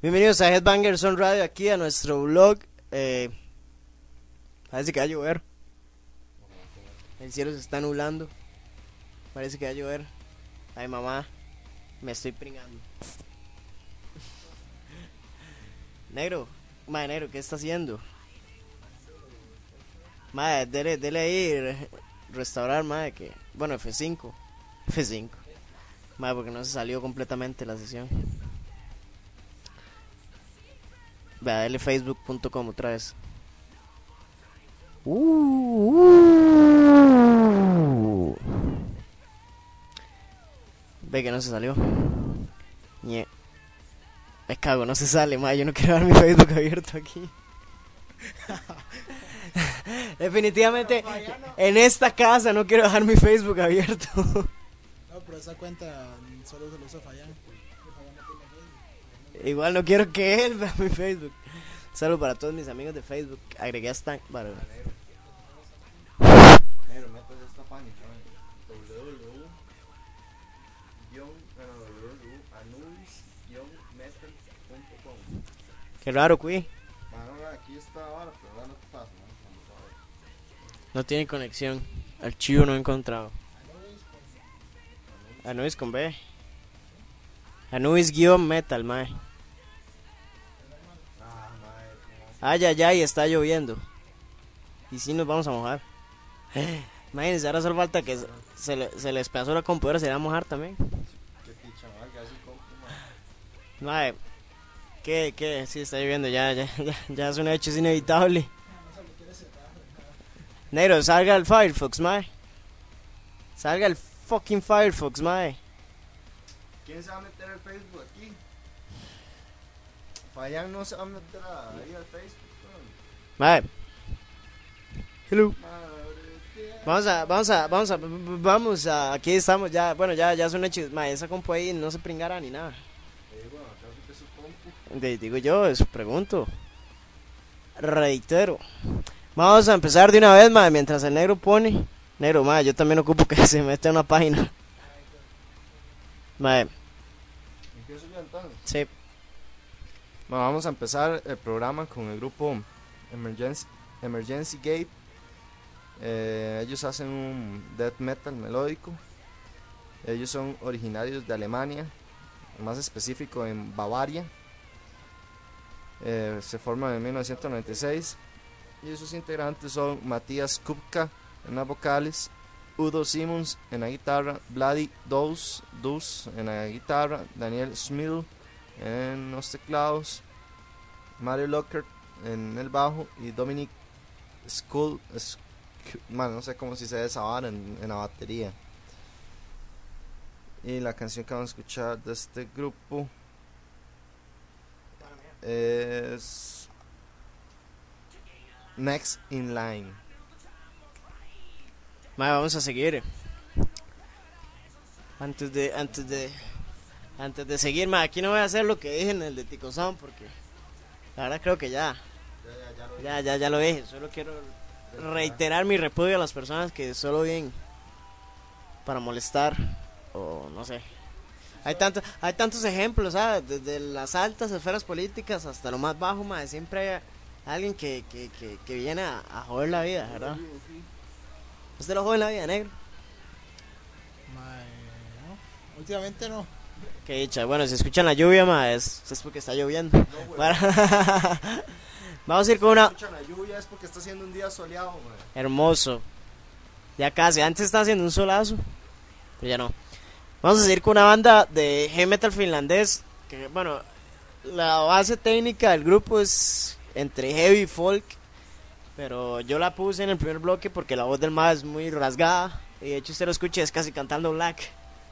Bienvenidos a Headbangers on Radio, aquí a nuestro vlog. Parece que va a llover. El cielo se está nublando. Parece que va a llover. Ay, mamá, me estoy pringando. Negro, madre, negro, ¿qué está haciendo? Madre, dele ahí, restaurar, madre, que... Bueno, F5. Madre, porque no se salió completamente la sesión. Vea, dele facebook.com otra vez. Ve que no se salió. Ñe. Me cago, no se sale, madre. Yo no quiero dejar mi Facebook abierto aquí. Definitivamente, en esta casa no quiero dejar mi Facebook abierto. No, pero esa cuenta solo se lo usa Fayán. Igual no quiero que él vea mi Facebook. Saludos para todos mis amigos de Facebook. Agregué hasta... Negro, metas esta página www.anubis-metal.com. Qué raro, Cui. Mano, aquí está ahora, pero ahora no te pasa, ¿no? No tiene conexión. Archivo no he encontrado. Anubis con B. Anubis-metal, mae. Ay, ay, ay, está lloviendo. Y si nos vamos a mojar. Imagínense, ahora solo falta que se le despedazó la computadora, se va a mojar también. Qué picha, mal, que hace compu, Mae, ¿qué? Sí, está lloviendo, ya es un hecho, es inevitable. Negro, salga el Firefox, mae. Salga el fucking Firefox, mae. ¿Quién se va a meter al Facebook aquí? Fayán no se va a meter ahí al Facebook, Mae. Hello. Madre, Vamos a, aquí estamos ya, bueno, ya es un hecho, mae, esa compu ahí no se pringara ni nada. bueno, acaso que su compu. Digo yo, eso pregunto. Reitero. Vamos a empezar de una vez, mae, mientras el negro pone. Negro, mae, yo también ocupo que se meta a una página. Mae, ¿Empiezo yo entonces? sí. Bueno, vamos a empezar el programa con el grupo Emergency Gate. Ellos hacen un death metal melódico. Ellos son originarios de Alemania, más específico en Bavaria. Se forman en 1996 y sus integrantes son Matías Kupka en las vocales, Udo Simmons en la guitarra, Vladi Dus en la guitarra, Daniel Schmidl en los teclados, Mario Lockert en el bajo y Dominic no sé cómo se dice esa vara en la batería. Y la canción que vamos a escuchar de este grupo es Next in Line. Mae, vamos a seguir. Antes de seguir, mae, aquí no voy a hacer lo que dije en el de Tico Sound porque la verdad creo que ya lo dije. Solo quiero reiterar mi repudio a las personas que solo vienen para molestar o no sé. Hay tantos ejemplos, ¿sabes? Desde las altas esferas políticas hasta lo más bajo, mae, siempre hay alguien que viene a joder la vida, ¿verdad? ¿Usted lo jode la vida, negro? Mae, no, últimamente no. Qué dicha. Bueno, si escuchan la lluvia, mae, es porque está lloviendo. Bueno, vamos a ir con una... Escuchan la lluvia es porque está haciendo un día soleado, man. Hermoso. Ya casi, antes estaba haciendo un solazo, pero ya no. Vamos a seguir con una banda de heavy metal finlandés. Que, bueno, la base técnica del grupo es entre heavy y folk. Pero yo la puse en el primer bloque porque la voz del mae es muy rasgada. Y de hecho usted lo escucha, es casi cantando black.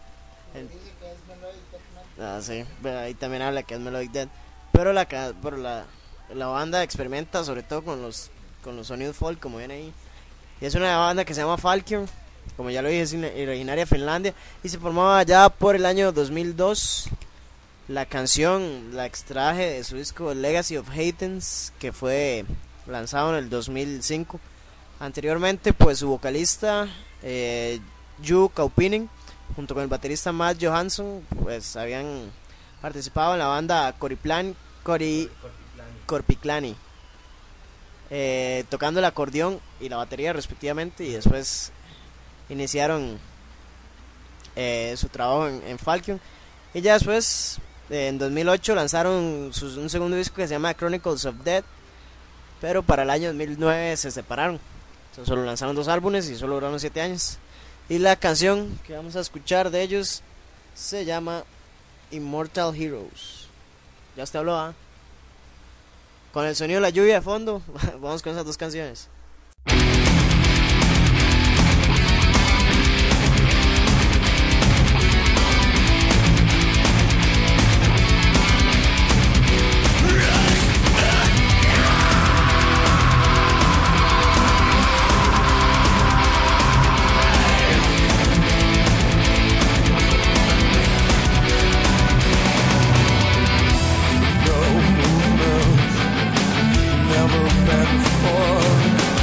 Sí, ahí también habla que es Melodic Death. Pero la banda experimenta sobre todo con los sonidos folk, como ven ahí. Y es una banda que se llama Falcon. Como ya lo dije, es originaria de Finlandia. Y se formaba allá por el año 2002. La canción la extraje de su disco Legacy of Hatens, que fue lanzado en el 2005. Anteriormente, pues su vocalista Ju Kaupinen junto con el baterista Matt Johansson pues habían participado en la banda Koriplan, Cory Corpiclani, tocando el acordeón y la batería respectivamente, y después iniciaron su trabajo en Falcon, y ya después en 2008 lanzaron un segundo disco que se llama Chronicles of Death, pero para el año 2009 se separaron. Entonces solo lanzaron 2 álbumes y solo duraron 7 años. Y la canción que vamos a escuchar de ellos se llama Immortal Heroes. Ya usted habló, ¿ah? Con el sonido de la lluvia de fondo, vamos con esas 2 canciones. Never been before.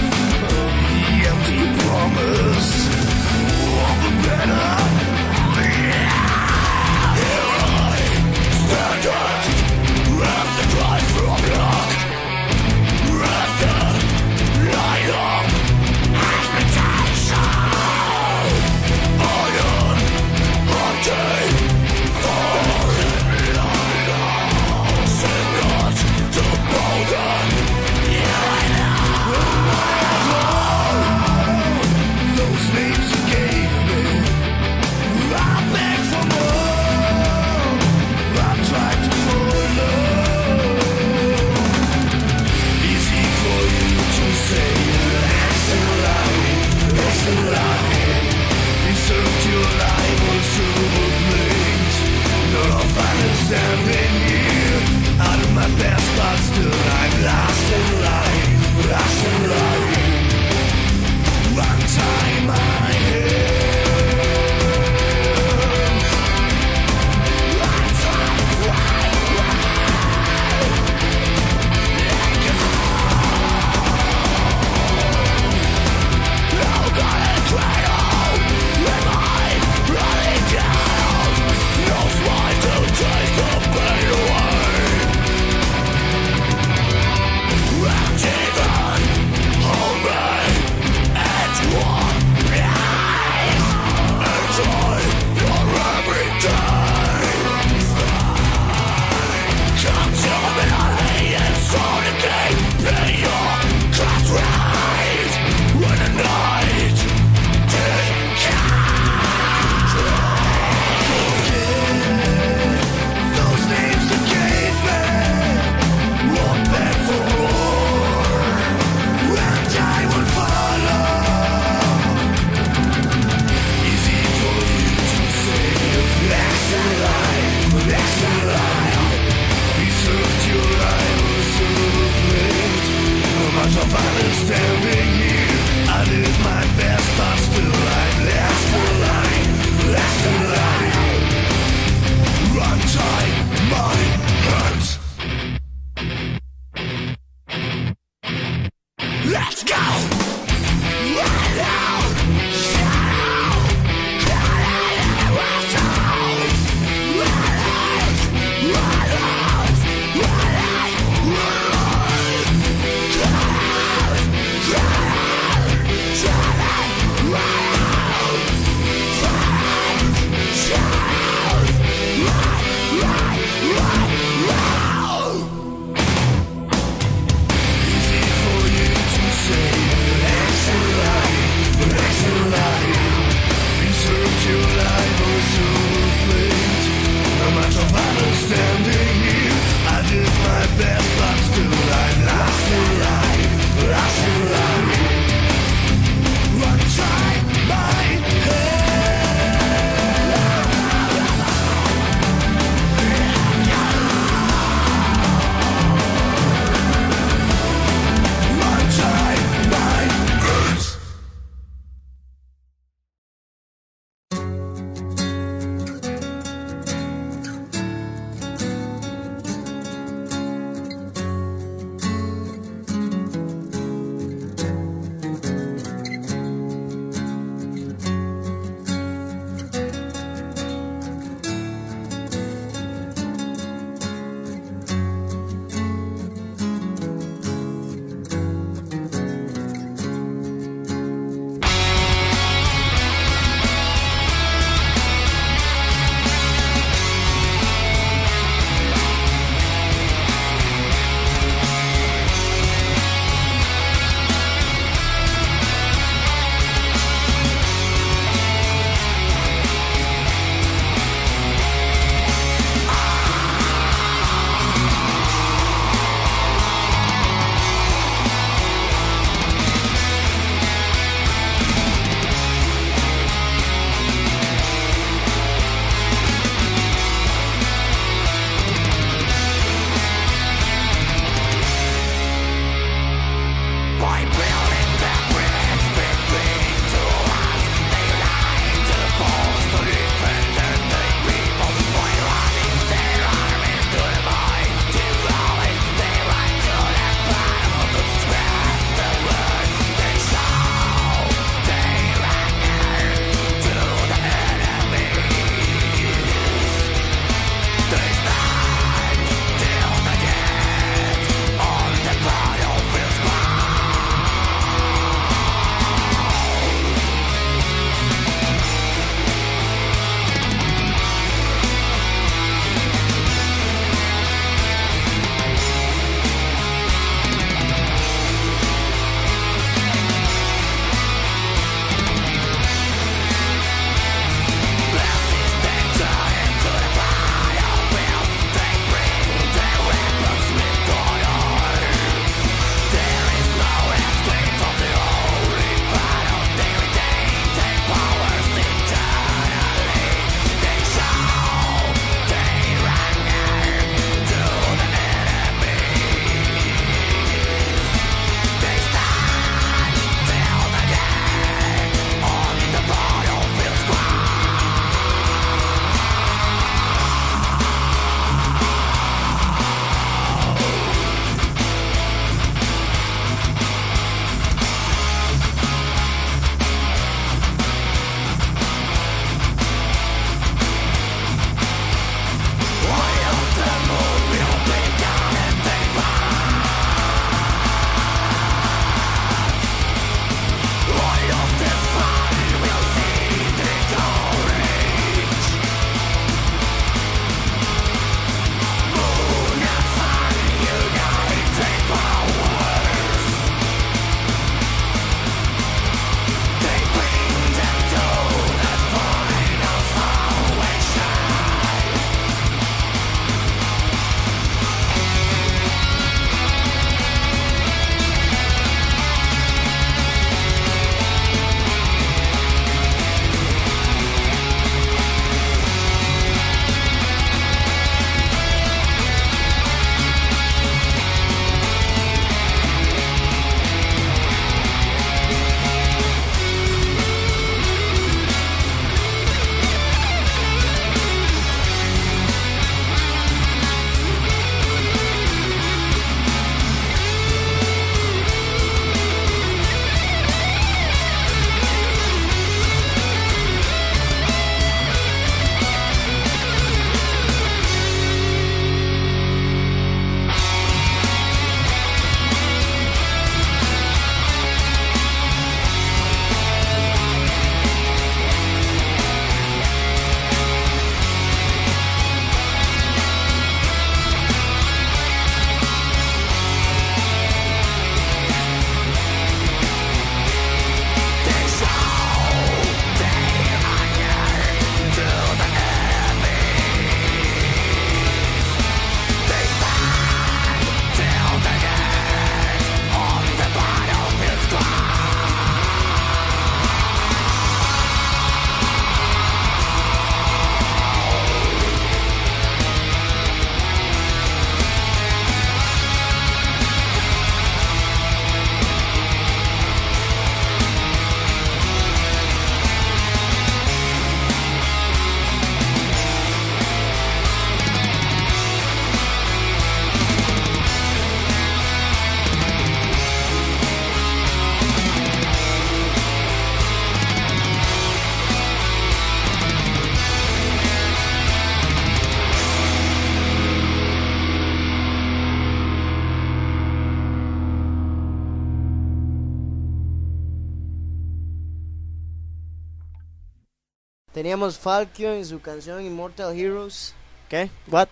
Teníamos Falcon y su canción Immortal Heroes. ¿Qué? ¿What?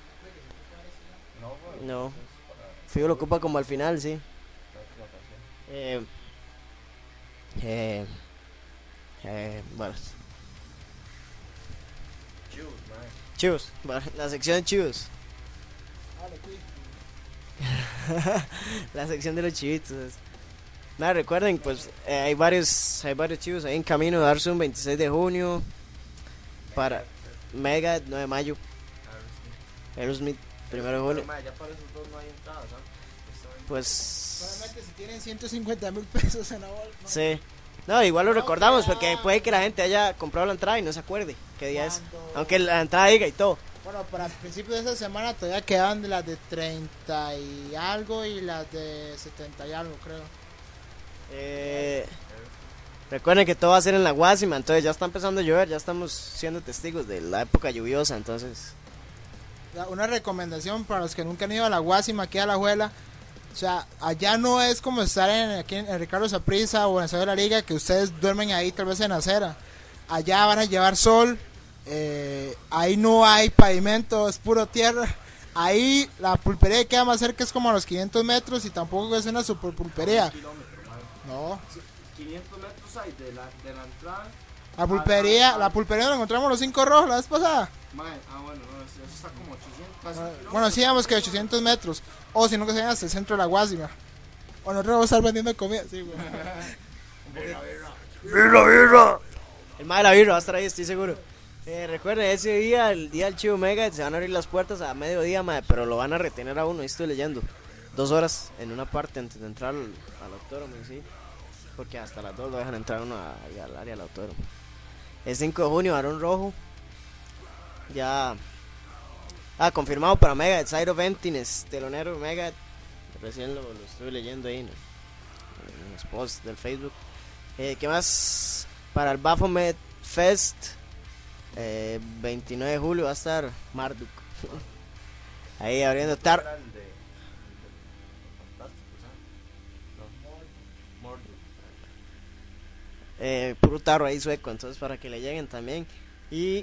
No. Fijo lo ocupa como al final, sí. Eh, eh, bueno. Chivos. Bueno, la sección de chivos. La sección de los chivitos. Nada, recuerden, pues hay varios chivos ahí en camino de darse un 26 de junio para Mega 9 de mayo, Aerosmith 1 de junio. Ya para esos dos no hay entradas, ¿ah? Pues Solamente si tienen 150,000 pesos en la bolsa. ¿No? sí. No, igual lo recordamos porque puede que la gente haya comprado la entrada y no se acuerde qué día es. Aunque la entrada diga y todo. Bueno, para principios de esta semana todavía quedan de las de 30 y algo y las de 70 y algo, creo. Recuerden que todo va a ser en la Guasima, entonces ya está empezando a llover, ya estamos siendo testigos de la época lluviosa, entonces Una recomendación para los que nunca han ido a la Guasima, aquí a la Juela. O sea, allá no es como estar aquí en Ricardo Saprissa o en el Estadio de la Liga, que ustedes duermen ahí tal vez en acera. Allá van a llevar sol, ahí no hay pavimento, es puro tierra. Ahí la pulpería que queda más cerca es como a los 500 metros y tampoco es una super pulpería. No. 500 metros hay de la entrada. La pulpería la encontramos los 5 rojos la vez pasada. Bueno, no, eso está como 800. Casi Bueno, sí, digamos que 800 metros. O si no, que se vayan hasta el centro de la Guasima. O nosotros vamos a estar vendiendo comida. Sí, güey. el mae de la birra va a estar ahí, estoy seguro. Recuerden, ese día, el día del Chivo Mega, se van a abrir las puertas a mediodía, mae, pero lo van a retener a uno, ahí estoy leyendo. 2 horas en una parte antes de entrar al autódromo, sí. Porque hasta las 2 lo dejan entrar uno al área del autódromo. El 5 de junio, Barón Rojo. Ya. Confirmado para Mega, Side of Emptiness, telonero Mega. Recién lo estuve leyendo ahí en los posts del Facebook. ¿Qué más? Para el Baphomet Fest, 29 de julio va a estar Marduk. Ahí abriendo puro tarro ahí sueco, entonces para que le lleguen también. Y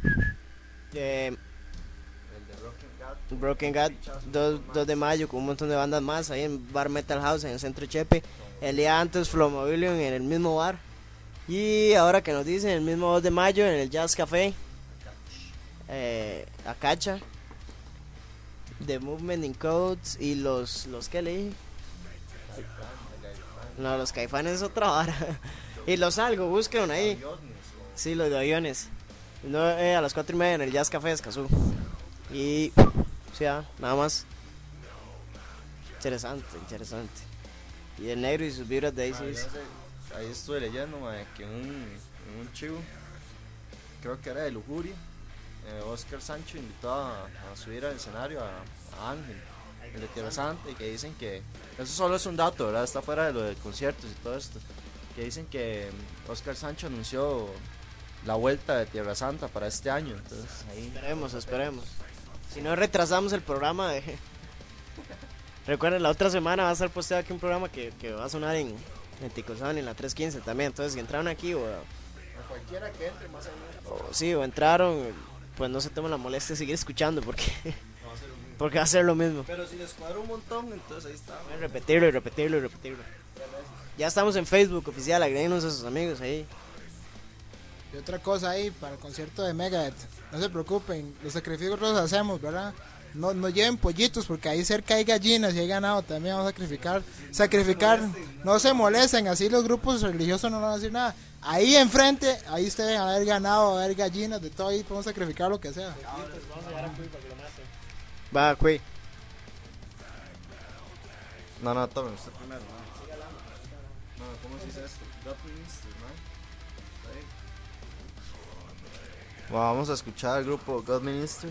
Broken God 2 de mayo con un montón de bandas más ahí en Bar Metal House en el centro Chepe. El día antes Flomobilium en el mismo bar. Y ahora que nos dicen el mismo 2 de mayo en el Jazz Café, Acacha, The Movement in Codes y los que leí. No, los Caifanes es otra vara. Y los algo, busquen ahí. Sí, los de aviones. No, a las 4:30 en el Jazz Café de Escazú. Y sí, nada más. Interesante. Y el negro y sus vibras de Aces. Ahí estuve leyendo, que un chivo, creo que era de Lujuria, Oscar Sancho invitó a subir al escenario a Ángel, el de Tierra Santa, y que dicen que, eso solo es un dato, ¿verdad? Está fuera de lo de conciertos y todo esto, que dicen que Oscar Sancho anunció la vuelta de Tierra Santa para este año, entonces ahí... Esperemos. Si no, retrasamos el programa de... Recuerden, la otra semana va a estar posteado aquí un programa que va a sonar en Ticozán, en la 315 también. Entonces, si entraron aquí o cualquiera que entre más adelante, sí, o entraron, pues no se tomen la molestia de seguir escuchando porque va a ser lo mismo. pero si les cuadra un montón, entonces ahí está. Repetirlo. Ya estamos en Facebook oficial, agréguenos a sus amigos ahí. Y otra cosa ahí para el concierto de Megadeth, no se preocupen, los sacrificios los hacemos, ¿verdad? No lleven pollitos porque ahí cerca hay gallinas y hay ganado, también vamos a sacrificar, no se molesten, así los grupos religiosos no van a decir nada. Ahí enfrente, ahí ustedes van a ver ganado, va a haber gallinas, de todo ahí podemos sacrificar lo que sea. Va, Cui. No, tomen usted primero, no, ¿cómo se dice esto? Bueno, vamos a escuchar al grupo God Minister,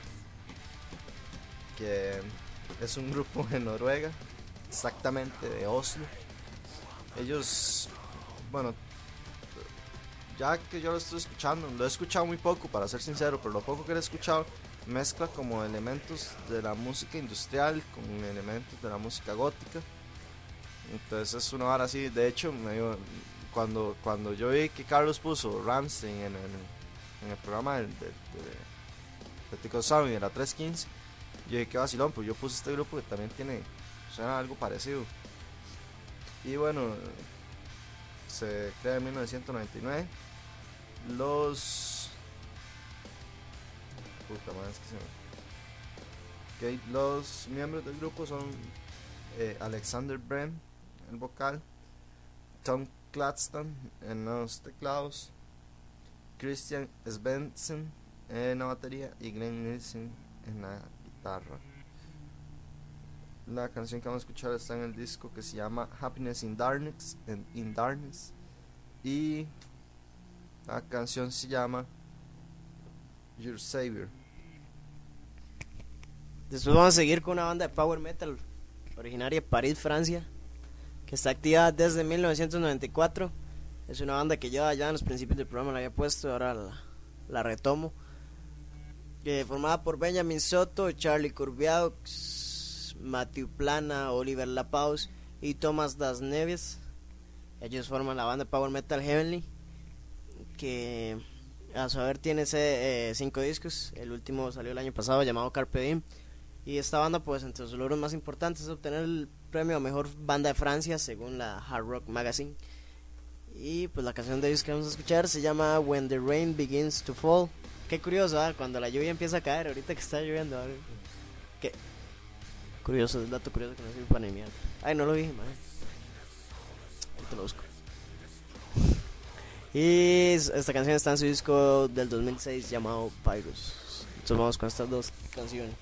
que es un grupo de Noruega, exactamente de Oslo. Ellos, bueno, ya que yo lo estoy escuchando, lo he escuchado muy poco para ser sincero, pero lo poco que lo he escuchado mezcla como elementos de la música industrial con elementos de la música gótica. Entonces es una vara así, de hecho cuando yo vi que Carlos puso Rammstein en el programa de Tico Sound y de la 315, yo dije que vacilón, pues yo puse este grupo que también suena algo parecido. Y bueno, se crea en 1999. Los miembros del grupo son Alexander Brem, el vocal, Tom Claxton en los teclados, Christian Svensson en la batería y Glenn Nielsen en la guitarra. La canción que vamos a escuchar está en el disco que se llama Happiness in Darkness, y la canción se llama Your Savior. Después vamos a seguir con una banda de power metal originaria de París, Francia, que está activa desde 1994. Es una banda que yo ya en los principios del programa la había puesto, ahora la retomo. Formada por Benjamin Soto, Charlie Courbiaux, Matthew Plana, Oliver Lapaus y Thomas Das Neves. Ellos forman la banda Power Metal Heavenly, que a saber tiene 5 discos. El último salió el año pasado, llamado Carpe Diem. Y esta banda, pues entre sus logros más importantes es obtener el premio a mejor banda de Francia según la Hard Rock Magazine. Y pues la canción de ellos que vamos a escuchar se llama When the Rain Begins to Fall. Qué curioso, cuando la lluvia empieza a caer, ahorita que está lloviendo. Qué curioso, es un dato curioso que no sirve para ni mierda. Ay, no lo dije, madre. Ahorita lo busco. Y esta canción está en su disco del 2006 llamado Pyrus. Entonces vamos con estas dos canciones.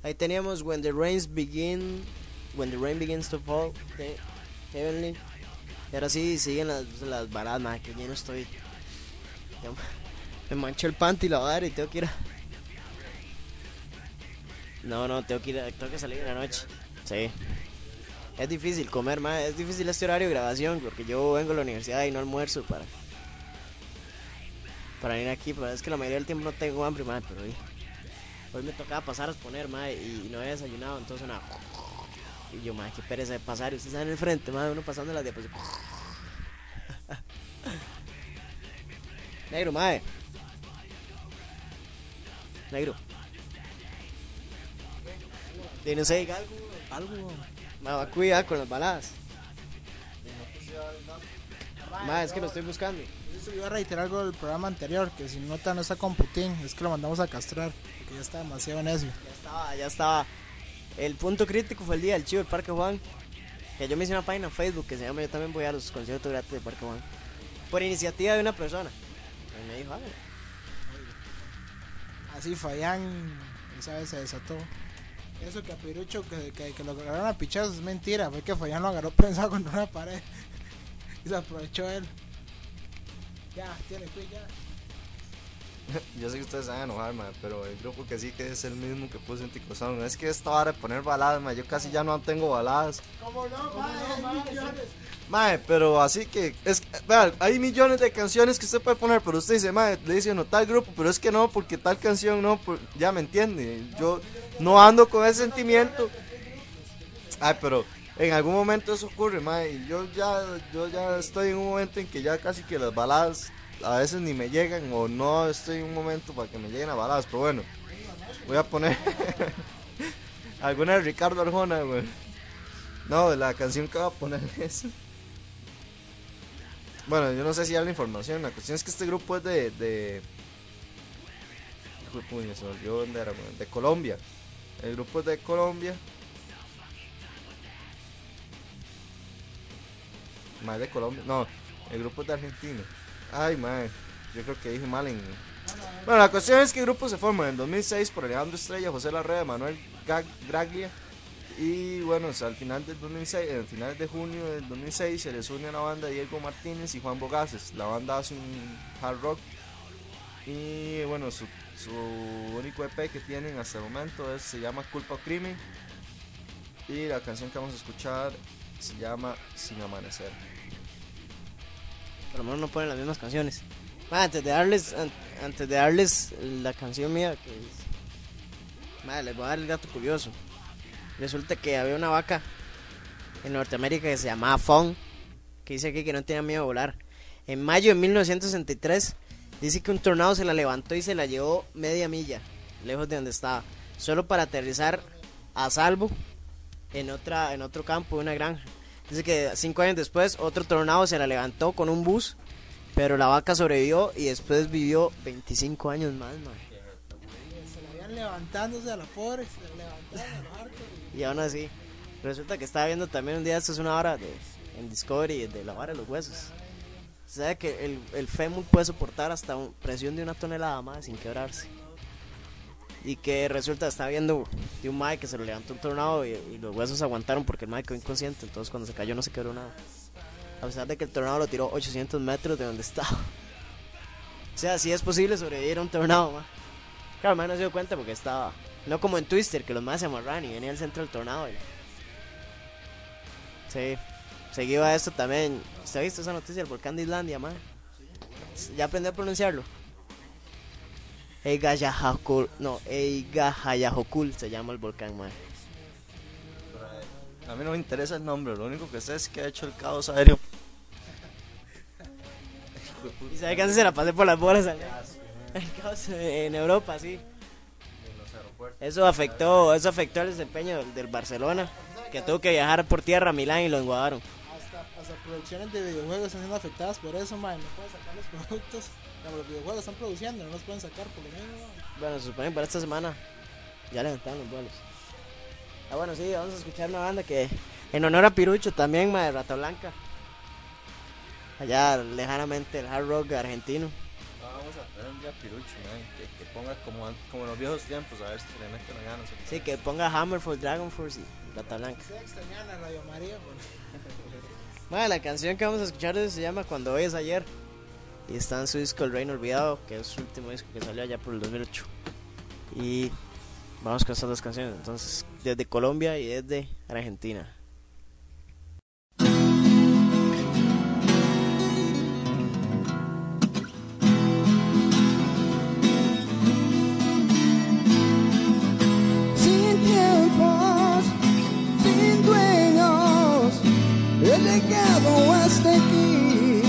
Ahí teníamos When the Rain Begins to Fall de Heavenly. Y ahora sí siguen las baladas, madre, que lleno estoy. Ya, me manché el panty la madre y tengo que ir a... No, tengo que salir en la noche. Sí. Es difícil comer, madre, es difícil este horario de grabación porque yo vengo a la universidad y no almuerzo para ir aquí, pero es que la mayoría del tiempo no tengo hambre, madre, pero hoy me tocaba pasar a exponer, madre, y no había desayunado, entonces nada. Y yo, madre, qué pereza de pasar, y ustedes están en el frente, madre, uno pasando las diapositivas. Negro, madre. Negro. Y no sé, diga algo. Me va a cuidar con las baladas. Madre, es que lo estoy buscando. Yo iba a reiterar algo del programa anterior, que si nota no está con Putin, es que lo mandamos a castrar, porque ya está demasiado necio. Ya estaba. El punto crítico fue el día del chivo del Parque Juan. Que yo me hice una página en Facebook que se llama Yo también voy a los conciertos gratis del Parque Juan. Por iniciativa de una persona. Y me dijo, Así Fayán, esa vez se desató. Eso que a Pirucho que lo agarraron a pichazos es mentira, fue que Fayán lo agarró prensado contra una pared. Y se aprovechó él. Ya, tiene pues ya. Yo sé que ustedes se van a enojar, mae, pero el grupo que sí que es el mismo que puse en Tico Sound. Es que esta hora de poner baladas, mae, yo casi ya no tengo baladas. ¿Cómo no, mae? Millones. Mae, pero así que, vean, hay millones de canciones que usted puede poner, pero usted dice, mae, le dice uno tal grupo, pero es que no, porque tal canción no, ya me entiende. Yo no ando con ese sentimiento. Ay, pero en algún momento eso ocurre, mae, y yo ya estoy en un momento en que ya casi que las baladas a veces ni me llegan, o no estoy en un momento para que me lleguen a baladas, pero bueno, voy a poner alguna de Ricardo Arjona, güey. No, la canción que voy a poner es... Bueno, yo no sé si hay la información, la cuestión es que este grupo es de... Hijo de puña, se me olvidó dónde era, güey, de Colombia. El grupo es de Colombia. Más de Colombia, no, el grupo es de Argentina. Ay, madre, yo creo que dije mal en... Bueno, la cuestión es que el grupo se forma en 2006 por Alejandro Estrella, José Larrea, Manuel Graglia. Y bueno, o sea, al final del 2006, al final de junio del 2006 se les une a la banda Diego Martínez y Juan Bogaces. La banda hace un hard rock. Y bueno, su único EP que tienen hasta el momento se llama Culpa o Crimen. Y la canción que vamos a escuchar se llama Sin Amanecer. Por lo menos no ponen las mismas canciones. Madre, antes de darles la canción mía, que es... Madre, les voy a dar el dato curioso. Resulta que había una vaca en Norteamérica que se llamaba Fawn, que dice aquí que no tenía miedo de volar. En mayo de 1963 dice que un tornado se la levantó y se la llevó media milla lejos de donde estaba, solo para aterrizar a salvo en otro campo de una granja. Dice que 5 años después otro tornado se la levantó con un bus, pero la vaca sobrevivió y después vivió 25 años más, man. Se la habían levantándose a la pobre, se la levantaban a los arcos. Y aún así, resulta que estaba viendo también un día, esto es una hora en Discovery, de la vara de los huesos. ¿Sabe que el fémur puede soportar hasta presión de 1 tonelada más sin quebrarse? Y que resulta, estaba viendo de un mae que se lo levantó un tornado y los huesos aguantaron porque el mae quedó inconsciente, entonces cuando se cayó no se quebró nada. A pesar de que el tornado lo tiró 800 metros de donde estaba. O sea, sí es posible sobrevivir a un tornado, mae. Claro, el mae no se dio cuenta porque estaba... No como en Twister, que los más se amarran y venía al centro del tornado. Sí, seguido a esto también. ¿Usted ha visto esa noticia del volcán de Islandia, man? ¿Ya aprendió a pronunciarlo? Eyjafjallajökull se llama el volcán, man. A mí no me interesa el nombre, lo único que sé es que ha hecho el caos aéreo. ¿Y sabe que antes se la pasé por las bolas allá? El caos en Europa, sí. Eso afectó el desempeño del Barcelona, que tuvo que viajar por tierra a Milán y lo enguadaron. Hasta producciones de videojuegos están siendo afectadas por eso, man. No pueden sacar los productos. Como los videojuegos están produciendo, no los pueden sacar por lo mismo, man. Bueno, se supone que para esta semana ya levantaron los vuelos. Ah, bueno, sí, vamos a escuchar una banda que en honor a Pirucho también, de Rata Blanca. Allá lejanamente el hard rock argentino. vamos a tener un día pirucho, man, que ponga como en los viejos tiempos, a ver si le mete una gana. Sí, que ponga Hammer for Dragon Force y Gata Blanca. Sí, extrañan a Radio María. Bueno, la canción que vamos a escuchar se llama Cuando Hoy es Ayer. Y está en su disco El Reino Olvidado, que es su último disco que salió allá por el 2008. Y vamos con estas dos canciones, entonces, desde Colombia y desde Argentina. Sin tiempos, sin dueños, he llegado hasta aquí.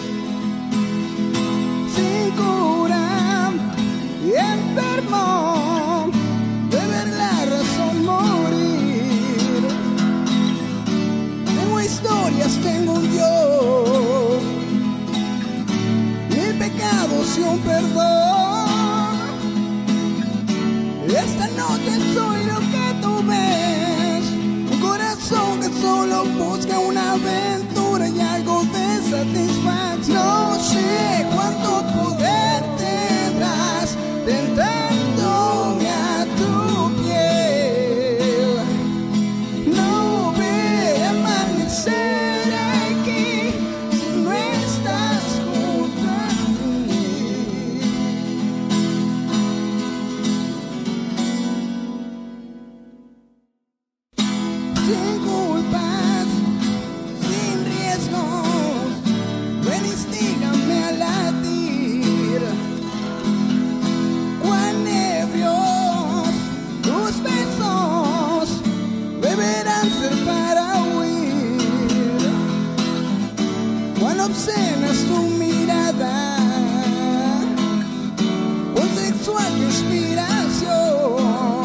Sin cura y enfermo de ver la razón morir. Tengo historias, tengo un Dios, mil pecados y un perdón. Esta noche soy lo que tú ves, un corazón que solo busca una aventura y algo de satisfacción. No sé cuánto poder tendrás tentándome a tu piel. No veré amanecer aquí si no estás junto a mí. Sin culpas, sin riesgos, ven instígame a latir. Cuán ebrios tus besos deberán ser para huir. Cuán obscena es tu mirada, cuán sexual tu inspiración.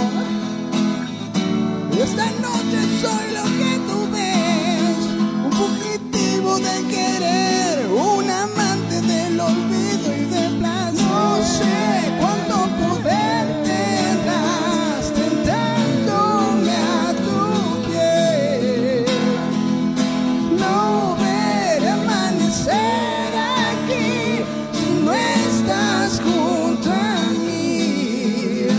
Esta noche soy lo que tú ves, un fugitivo del querer, un amante del olvido y del placer. No sé cuánto poder tendrás tentándome a tu piel. No veré amanecer aquí si no estás junto a mí.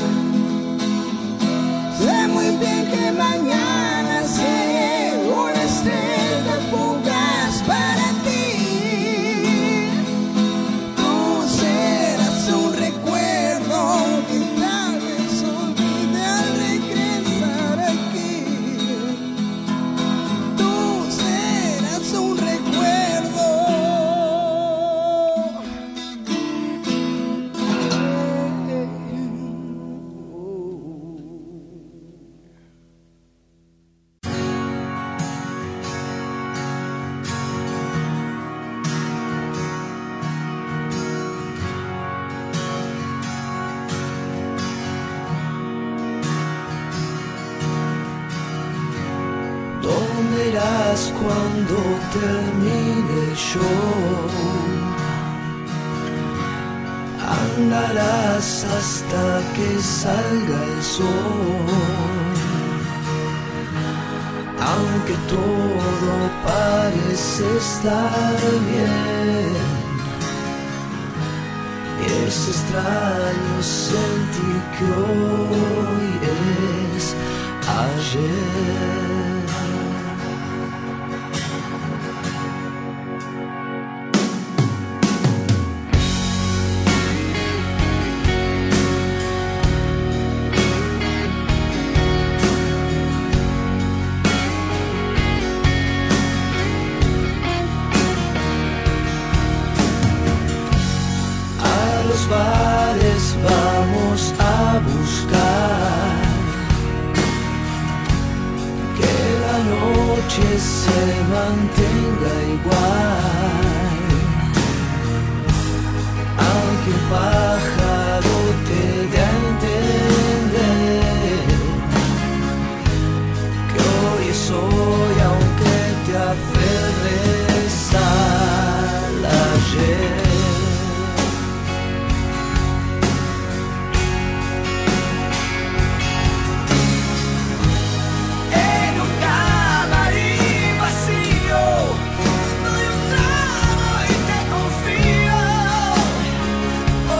Sé muy bien que mañana seré una estrella fugaz para ti. Tú serás un recuerdo que tal vez olvide al regresar aquí. Tú serás un recuerdo. ¿Dónde irás cuando termine el show? Andarás hasta que salga el sol. Aunque todo parece estar bien, es extraño sentir que hoy es ayer. Bares vamos a buscar que la noche se mantenga igual, aunque un pájaro te dé a entender que hoy es hoy, aunque te aferres al ayer. Doy un trago y te confío.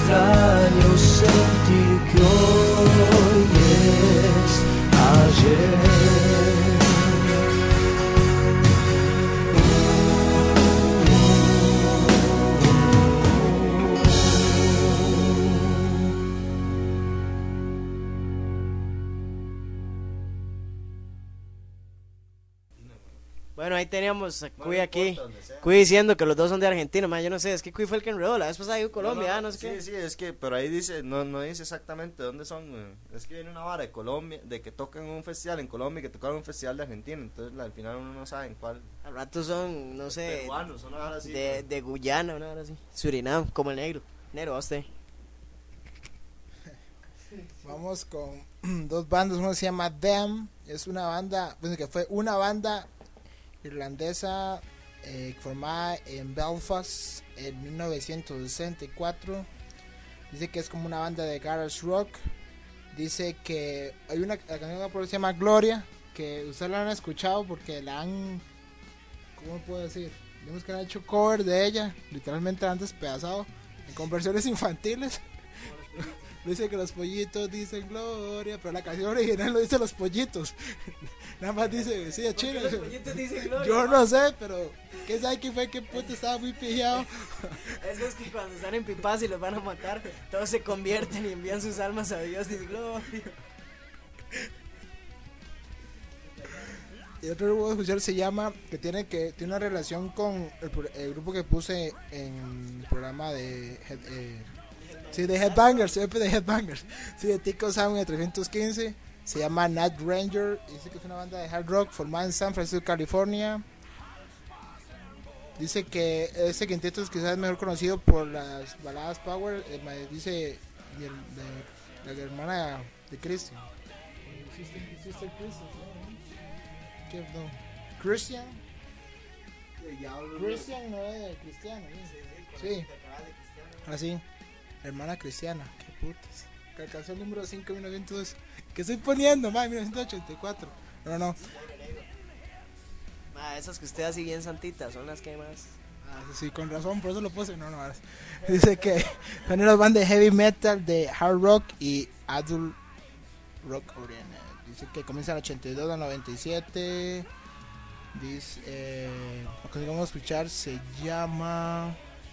extraño sentir que hoy es ayer. Bueno, ahí teníamos a Cuy aquí. Cuy diciendo que los dos son de Argentina, man, yo no sé, es que Cuy fue el que enredó, la vez pasada dijo Colombia, no sé qué. Sí, es que, pero ahí dice, no dice exactamente dónde son, es que viene una vara de Colombia, de que tocan en un festival en Colombia y que tocan en un festival de Argentina, entonces al final uno no sabe en cuál. Al rato son, no sé, Peruanos, una vara así. de Guyana, una hora así. Surinam, como el negro. Negro, a usted. Vamos con dos bandas, una se llama Them, es una banda, bueno, que fue una banda irlandesa formada en Belfast en 1964. Dice que es como una banda de garage rock. Dice que hay una canción que se llama Gloria, que ustedes la han escuchado porque la han, ¿cómo puedo decir? Digamos que han hecho cover de ella, literalmente la han despedazado en conversiones infantiles. Dice que los pollitos dicen Gloria, pero la canción original lo dice los pollitos. Nada más dice, sí, a Chile. Los pollitos dicen Gloria. Yo no sé, pero ¿qué sabe que fue que puto estaba muy pillado? Es que cuando están en pipas y los van a matar, todos se convierten y envían sus almas a Dios y Gloria. Y otro grupo que escuchar se llama, que tiene una relación con el grupo que puse en el programa de sí, de Headbangers, de Headbangers, sí, de Tico Sound de 315. Se llama Night Ranger. Dice que es una banda de hard rock formada en San Francisco, California. Dice que ese quinteto es quizás mejor conocido por las baladas Power. Dice la hermana de Christian. Sister Christian, ¿no? ¿Qué? No. Christian. Christian no es cristiano. Sí. Así. Hermana cristiana. Qué putas. Que alcanzó el número 5 en 1902. ¿Qué estoy poniendo, ma? 1984. No. Esas que usted hace bien santitas son las que más. Sí, con razón, por eso lo puse. No. Dice que son las bandas de heavy metal, de hard rock y adult rock oriental. Dice que comienza en el 82 al 97. Dice, lo que vamos a escuchar se llama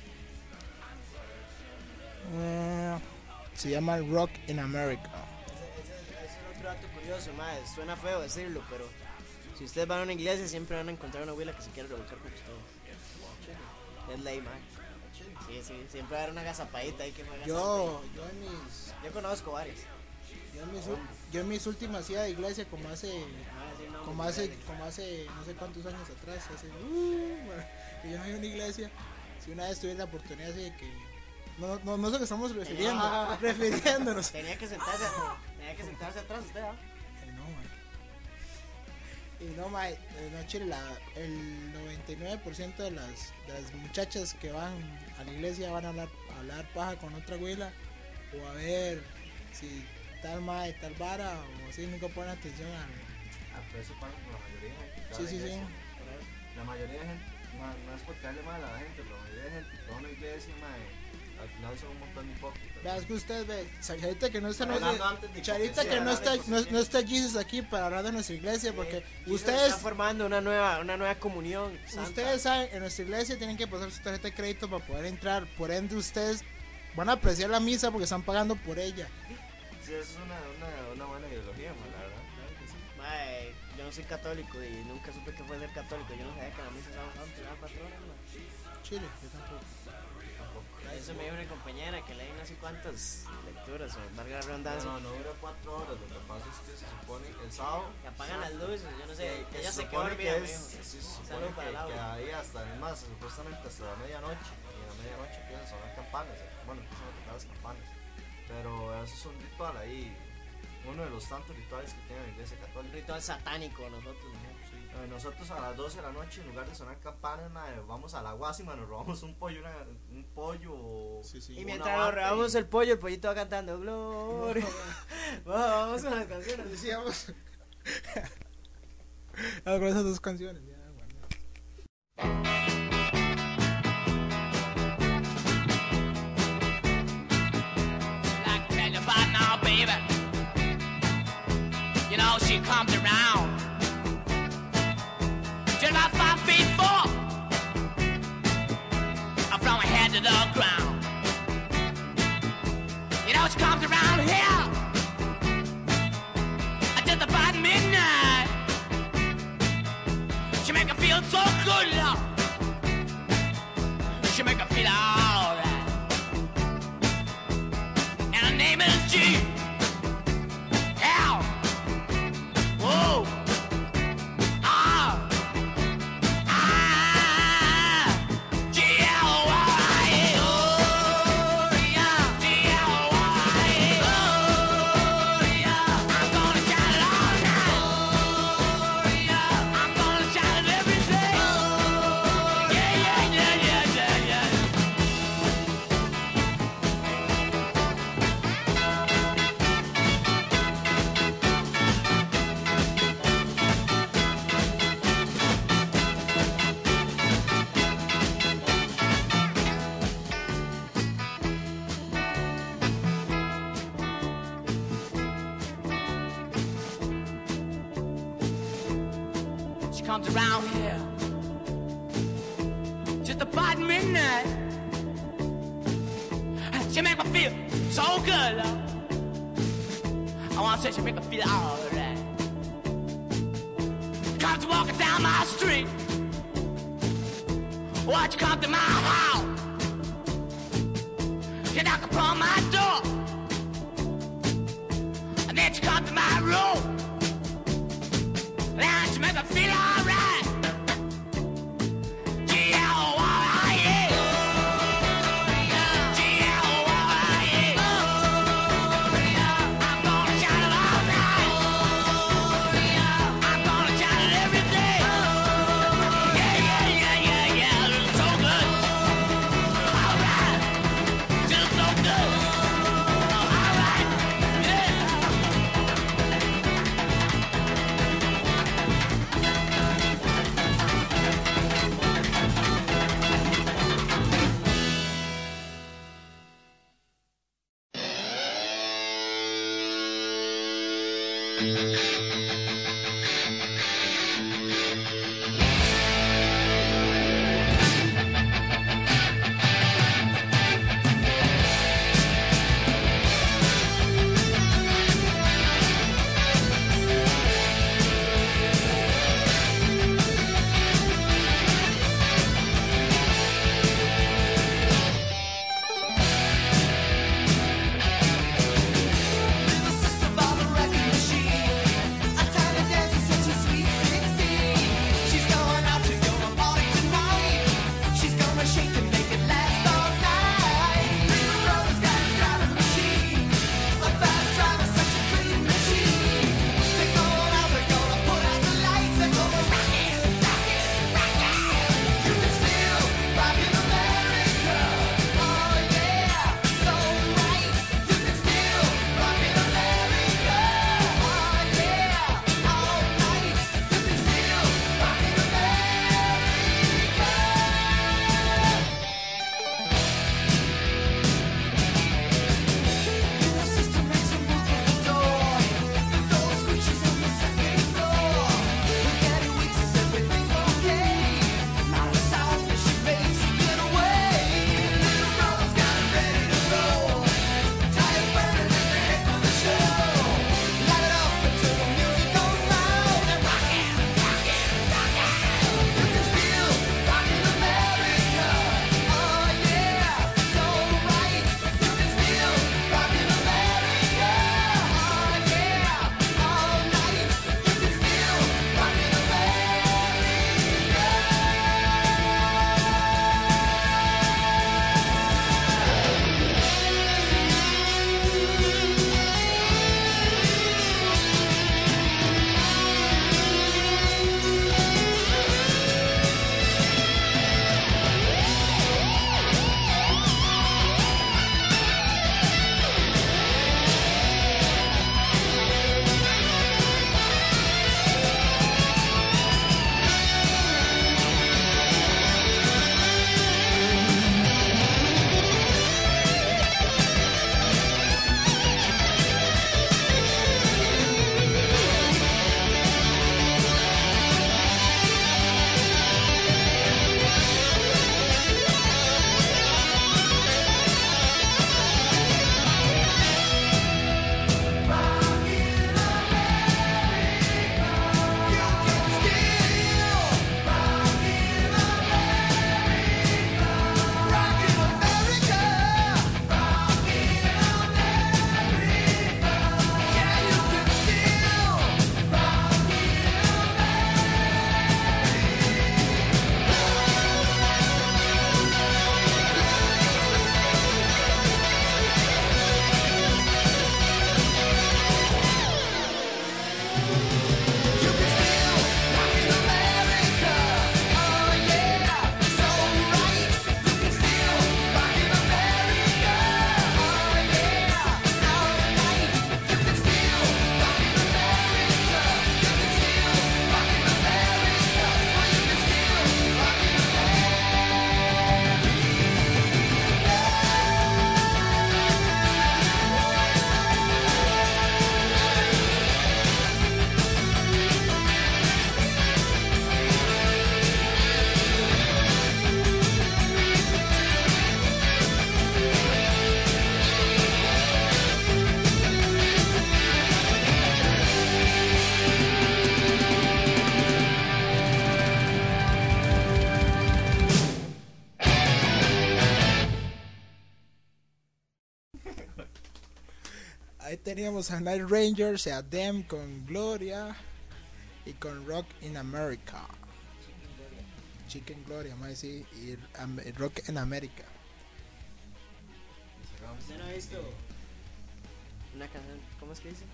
Rock in America. Es otro dato curioso, mae. Suena feo decirlo, pero si ustedes van a una iglesia siempre van a encontrar una abuela que se quiere revolcar con ustedes. Es ley, mae. Sí, siempre va a haber una agazapadita ahí que juega. Yo conozco varias. Yo en mis últimas idas de iglesia como hace no sé cuántos años atrás, que yo no iba a una iglesia. Si una vez tuve la oportunidad así de que no sé qué estamos refiriéndonos. Tenía que sentarse atrás usted, ¿ah? El 99% de las muchachas que van a la iglesia van a hablar paja con otra abuela o a ver si tal mae, tal vara o así, nunca ponen atención Pero eso pasa con la mayoría de gente. Sí. La mayoría de gente, no es por caerle mal a la gente, pero la mayoría de gente que va a una iglesia, al final son un montón de hipócritas. Veas que usted ve, Charita que no está no está Jesus aquí para hablar de nuestra iglesia, porque ustedes están formando una nueva comunión santa. Ustedes saben, en nuestra iglesia tienen que pasar su tarjeta de crédito para poder entrar, por ende ustedes van a apreciar la misa porque están pagando por ella. Sí, eso es una buena ideología, la verdad. Claro que sí. Mae, yo no soy católico y nunca supe que fue ser católico. Yo no sabía que la misa estaba santo, era patrona, mae. Chile, yo tampoco. Eso me dijo una compañera que leí no sé cuántas lecturas o valga la redundancia. No dura 4 horas. Lo que pasa es que se supone el sábado que apagan las luces, yo no sé. que Ella se se quedó supone dormida, que me dijo. se supone que ahí hasta más supuestamente hasta la medianoche, y a la medianoche empiezan a sonar campanas, empiezan a tocar las campanas, pero eso es un ritual ahí, uno de los tantos rituales que tiene la iglesia católica. Un ritual satánico nosotros, ¿no? Sí. Nosotros a las 12 de la noche, en lugar de sonar campanas, vamos a la guasima, nos robamos un pollo y mientras nos robamos el pollo, el pollito va cantando Gloria. Vamos con las canciones. Decíamos con esas dos canciones ya, bueno. know she comes around just about 5 feet 4 from her head to the ground. You know she comes around here just about midnight. She make her feel so good, love. She make her feel alright. And her name is G. L. Whoa. R. I. G. L. Y. Oh, yeah. G. L. Y. Oh, yeah. I'm gonna shout it all night. Oh, yeah. I'm gonna shout it every day. Oh, yeah, yeah, yeah, yeah, yeah, yeah. She comes around here just about midnight. She make me feel so good, love. I wanna say she make me feel alright. Comes walking down my street. Watch you come to my house. You knock upon my door. And then she come to my room. And she make me feel alright. G-L-Y-E. G-L-Y-E. I'm gonna shout it all night. I'm gonna shout it every day. Yeah, yeah, yeah, yeah, yeah. It's so good. Alright. Just so good. Alright. Yeah. System of a wrecking machine. Ahí teníamos a Night Rangers y a Them con Gloria y con Rock in America. Chicken Gloria, mae, sí, y Rock in America. ¿Usted no ha visto una canción? ¿Cómo es que dice?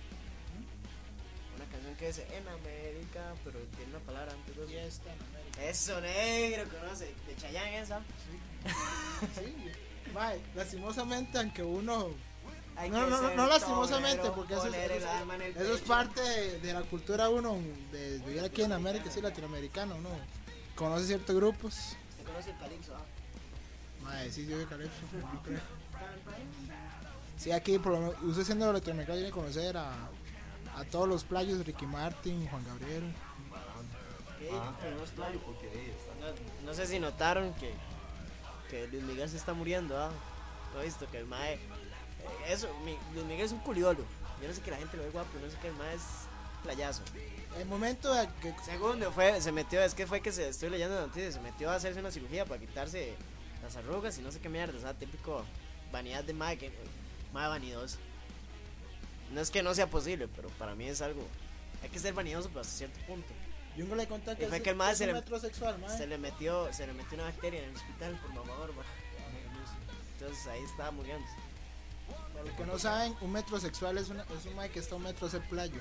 Una canción que dice en América, pero tiene una palabra antes de Fiesta en América. eso. Negro, conoce. De Chayanne esa. Sí, mae, lastimosamente, aunque uno. Hay No, que no, ser no lastimosamente, torero, porque eso poner el es, alma en el eso es pecho. parte de la cultura uno, de vivir aquí en América, sí, latinoamericano, uno conoce ciertos grupos. ¿Usted conoce el calipso? Mae, sí, yo de Calypso, yo creo. Sí, aquí, por lo menos, usted siendo latinoamericano, tiene que conocer a todos los playos, Ricky Martin, Juan Gabriel. ¿Qué? Pero no estoy. No sé si notaron que Luis Miguel se está muriendo, ¿ah? ¿No he visto? Que el mae... Luis Miguel es un culiolo. Yo no sé que la gente lo ve guapo, no sé que el mae es playazo. El momento de que Segundo, se metió, estoy leyendo noticias, se metió a hacerse una cirugía para quitarse las arrugas y no sé qué mierda, o sea, típico vanidad de mae, que mae vanidoso. No es que no sea posible, pero para mí es algo, hay que ser vanidoso pero hasta cierto punto. Jungo le contó Y que fue es, que el mae es un metrosexual, mae. se le metió una bacteria en el hospital por mamador, mae. Entonces ahí estaba muriendo. Para los que no saben, un metrosexual es un mae que está a un metro de playo.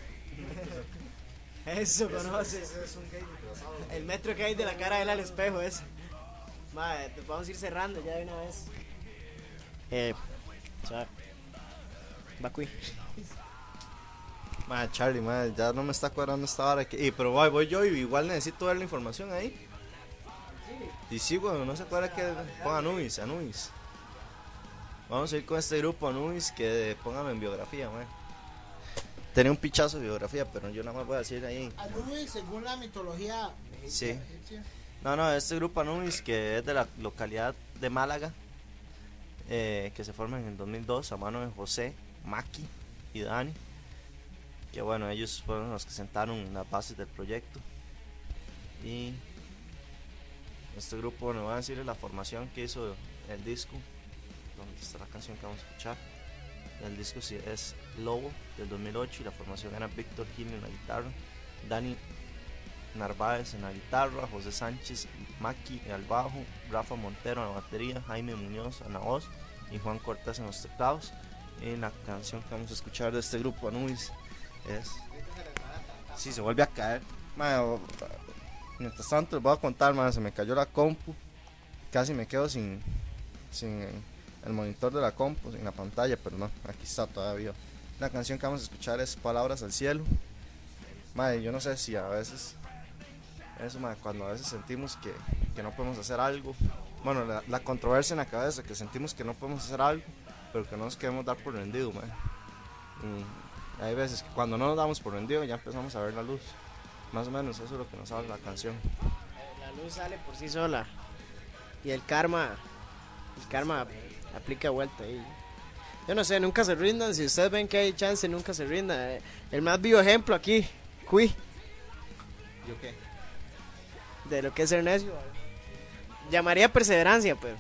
Eso conoces. Es un gay disfrazado. El metro que hay de la cara de él al espejo ese. Madre, te vamos a ir cerrando ya de una vez. Suave. Bakui. Madre, Charlie, madre, ya no me está cuadrando esta hora. Pero voy yo y igual necesito ver la información ahí. Y sí, bueno, no se acuerda que ponga Anubis. Vamos a ir con este grupo Anubis que póngame en biografía, madre. Tenía un pichazo de biografía, pero yo nada más voy a decir ahí. Anubis, según la mitología Sí. egipcia. No, este grupo Anubis que es de la localidad de Málaga, que se forma en el 2002 a mano de José, Maki y Dani. Que bueno, ellos fueron los que sentaron las bases del proyecto. Y este grupo, bueno, voy a decir la formación que hizo el disco, donde está la canción que vamos a escuchar. El disco sí es Lobo del 2008 y la formación era Víctor Gil en la guitarra, Dani Narváez en la guitarra, José Sánchez, Maki al bajo, Rafa Montero en la batería, Jaime Muñoz en la voz y Juan Cortés en los teclados. Y la canción que vamos a escuchar de este grupo Anubis es... Sí, se vuelve a caer. Madre, mientras tanto les voy a contar, madre, se me cayó la compu, casi me quedo sin el monitor de la compu, sin la pantalla, pero no, aquí está todavía. La canción que vamos a escuchar es Palabras al Cielo. Madre, yo no sé si a veces eso, madre, cuando a veces sentimos que no podemos hacer algo, bueno, la controversia en la cabeza, que sentimos que no podemos hacer algo, pero que no nos queremos dar por rendido, madre. Y hay veces que cuando no nos damos por rendido ya empezamos a ver la luz. Más o menos eso es lo que nos habla la canción. La luz sale por sí sola. Y el karma aplica vuelta ahí. Yo no sé, nunca se rindan. Si ustedes ven que hay chance, nunca se rindan. El más vivo ejemplo aquí, Cui, ¿Yo qué? de lo que es ser necio. Llamaría perseverancia, pero.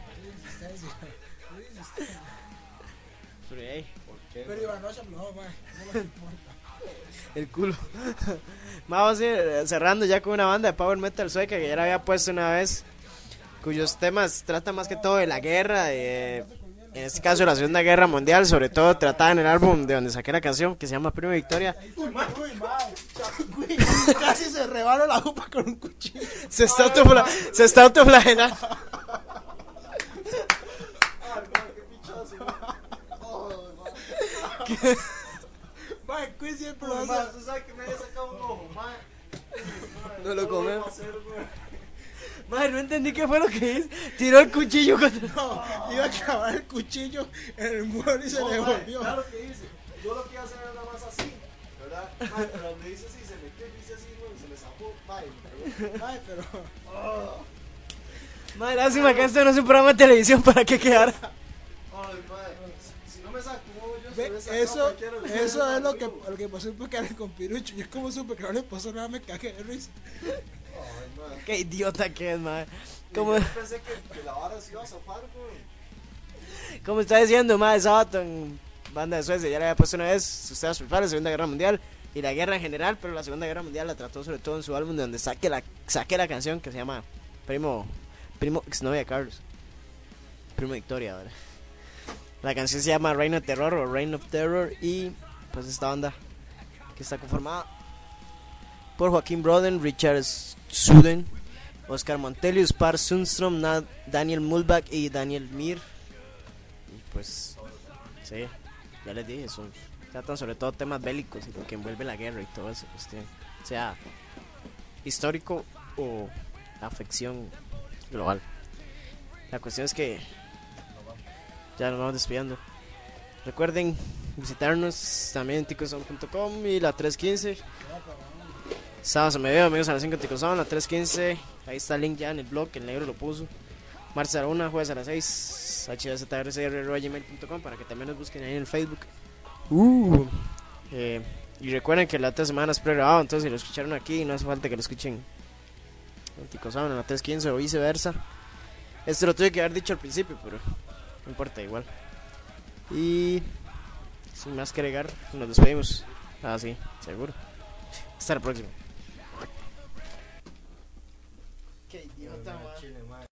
Pero hey, Pero Ivanocha no, mae, no le importa. el culo. Vamos a ir cerrando ya con una banda de power metal sueca que ya la había puesto una vez, cuyos temas tratan más que todo de la guerra, en este caso la Segunda Guerra Mundial, sobre todo tratada en el álbum de donde saqué la canción que se llama Prima Victoria. Uy, mae, casi se rebala la jupa con un cuchillo. Se está autoflagelando. Mae, Cui siempre lo hace. ¿Tú sabes que me había sacado un ojo, madre? No lo comemos. Madre, no entendí qué fue lo que hizo. Tiró el cuchillo contra... No, iba a clavar el cuchillo en el mueble y se le volvió. Claro que hice. Yo lo que iba a hacer era nada más así, ¿verdad? Madre, pero donde dice así, se metió y dice así, güey, se me zafó. Mae, pero Madre, lástima que esto no es un programa de televisión para que quedara. Ay, madre, si no me saco, yo ve, se me sacado eso es lo que pasó porque era con Pirucho. Yo como supe que no le pasó nada, me cagué de risa. Ay, madre. Qué idiota que es, madre. Como, Yo pensé que la vara se iba a zafar, güey. como está diciendo, madre, Sabaton banda de Suecia, ya le había puesto una vez Sustadas por la Segunda Guerra Mundial y la guerra en general, pero la Segunda Guerra Mundial la trató sobre todo en su álbum, de donde saque la canción que se llama Primo exnovia de Carlos, Primo Victoria, ¿verdad? La canción se llama Reign of Terror o Reign of Terror, y pues esta banda que está conformada por Joaquín Broden, Richard Suden, Oscar Montelius, Per Sundström, Daniel Mulbach y Daniel Mir. Y pues, sí, ya les dije, tratan sobre todo temas bélicos y lo que envuelve la guerra y todo eso, sea histórico o afección global. La cuestión es que ya nos vamos despidiendo. Recuerden visitarnos también en ticoson.com y la 315. Sábado me veo, amigos, a las 5 en Ticoson, la 315. Ahí está el link ya en el blog, el negro lo puso. Martes a la 1, jueves a las 6. hvzrcr@gmail.com para que también nos busquen ahí en el Facebook. Y recuerden que la otra semana es pregrabado, entonces si lo escucharon aquí, no hace falta que lo escuchen en Ticoson, en la 315 o viceversa. Esto lo tuve que haber dicho al principio, pero no importa, igual. Y sin más que agregar, nos despedimos. Sí, seguro. Hasta la próxima. Qué idiota, man.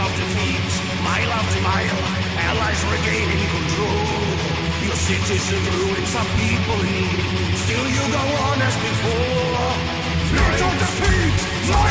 of defeat, mile after mile, allies regaining control. Your cities are ruined, some people need. Still you go on as before. Fleet of defeat,